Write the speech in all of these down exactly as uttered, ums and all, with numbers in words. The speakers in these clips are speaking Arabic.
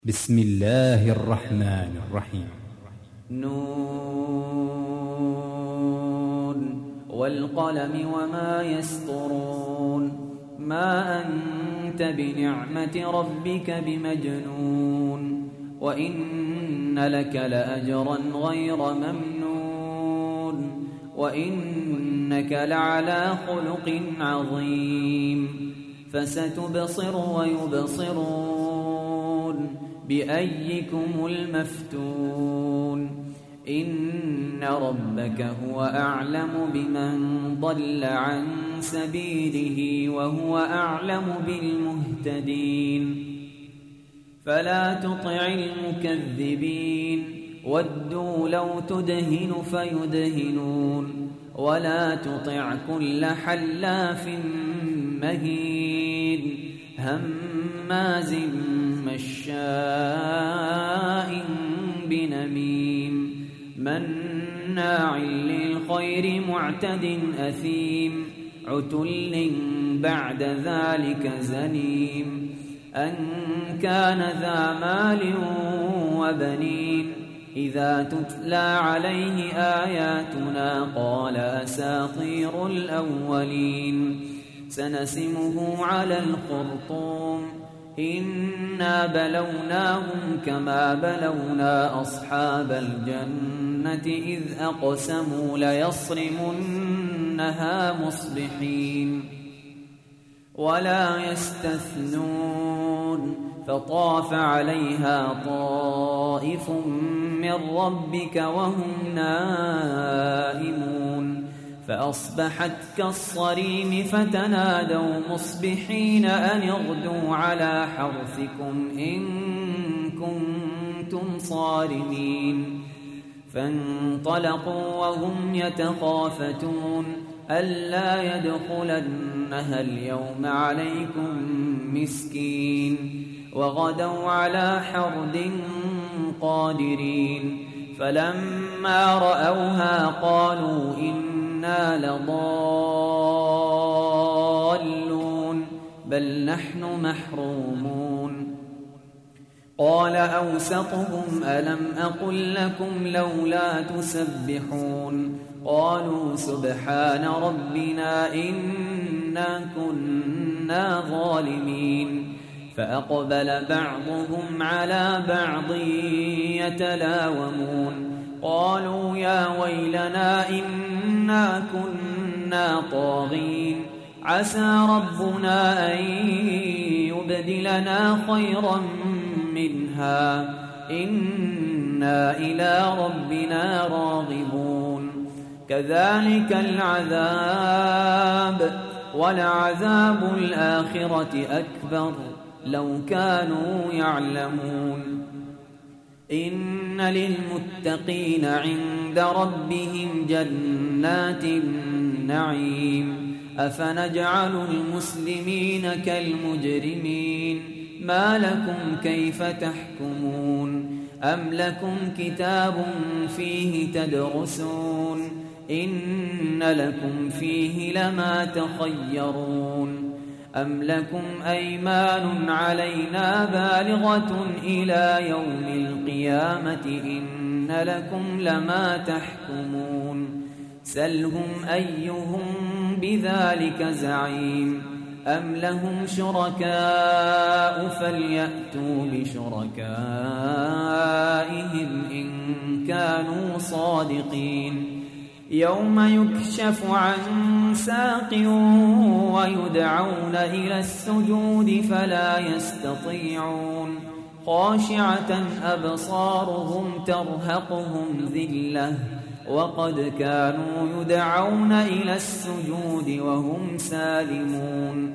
بسم الله الرحمن الرحيم. نون والقلم وما يسطرون ما أنت بنعمة ربك بمجنون وإن لك لأجرا غير ممنون وإنك لعلى خلق عظيم فستبصر ويبصرون بأيكم المفتون إن ربك هو أعلم بمن ضل عن سبيله وهو أعلم بالمهتدين فلا تطع المكذبين ودوا لو تدهن فيدهنون ولا تطع كل حلاف مهين هماز مشاء بنميم مناع للخير معتد أثيم عتل بعد ذلك زنيم أن كان ذا مال وبنين إذا تتلى عليه آياتنا قال أساطير الأولين سنسمه على الخرطوم إنا بلوناهم كما بلونا أصحاب الجنة إذ أقسموا ليصرمنها مصبحين ولا يستثنون فطاف عليها طائف من ربك وهم نائمون فأصبحت كالصريم فتنادوا مصبحين أن اغدوا على حرثكم إن كنتم صارمين فانطلقوا وهم يتخافتون ألا يدخلنها اليوم عليكم مسكين وغدوا على حرد قادرين فلما رأوها قالوا إنا لضالون بل نحن محرومون قال أوسطهم ألم أقل لكم لولا تسبحون قالوا سبحان ربنا إنا كنا ظالمين فأقبل بعضهم على بعض يتلاومون قالوا يا ويلنا إنا كنا طاغين عسى ربنا أن يبدلنا خيرا منها إنا إلى ربنا راغبون كذلك العذاب ولعذاب الآخرة أكبر لو كانوا يعلمون إن للمتقين عند ربهم جنات النعيم أفنجعل المسلمين كالمجرمين ما لكم كيف تحكمون أم لكم كتاب فيه تدرسون إن لكم فيه لما تخيرون أم لكم أيمان علينا بالغة إلى يوم القيامة إن لكم لما تحكمون سلهم أيهم بذلك زعيم أم لهم شركاء فليأتوا بشركائهم إن كانوا صادقين يوم يكشف عن ساق ويدعون إلى السجود فلا يستطيعون خاشعة أبصارهم ترهقهم ذلة وقد كانوا يدعون إلى السجود وهم سالمون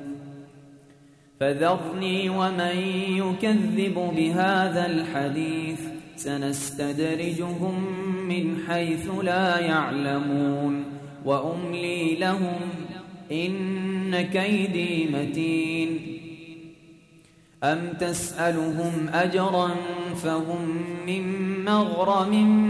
فذرني ومن يكذب بهذا الحديث سنستدرجهم من حيث لا يعلمون وأملي لهم إن كيدي متين أم تسألهم أجرا فهم من مغرم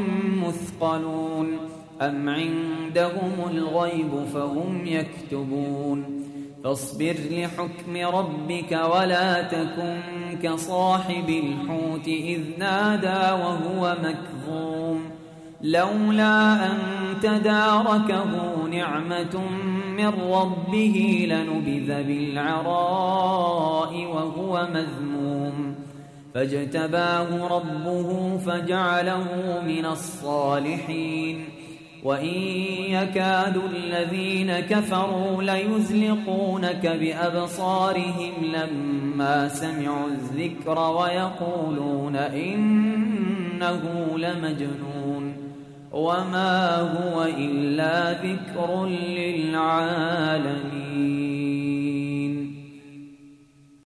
مثقلون أم عندهم الغيب فهم يكتبون فاصبر لحكم ربك ولا تكن كصاحب الحوت إذ نادى وهو مكظوم لولا أن تداركه نعمة من ربه لنبذ بالعراء وهو مذموم فاجتباه ربه فجعله من الصالحين وإن يكاد الذين كفروا ليزلقونك بأبصارهم لما سمعوا الذكر ويقولون إنه لمجنون وما هو إلا ذكر للعالمين.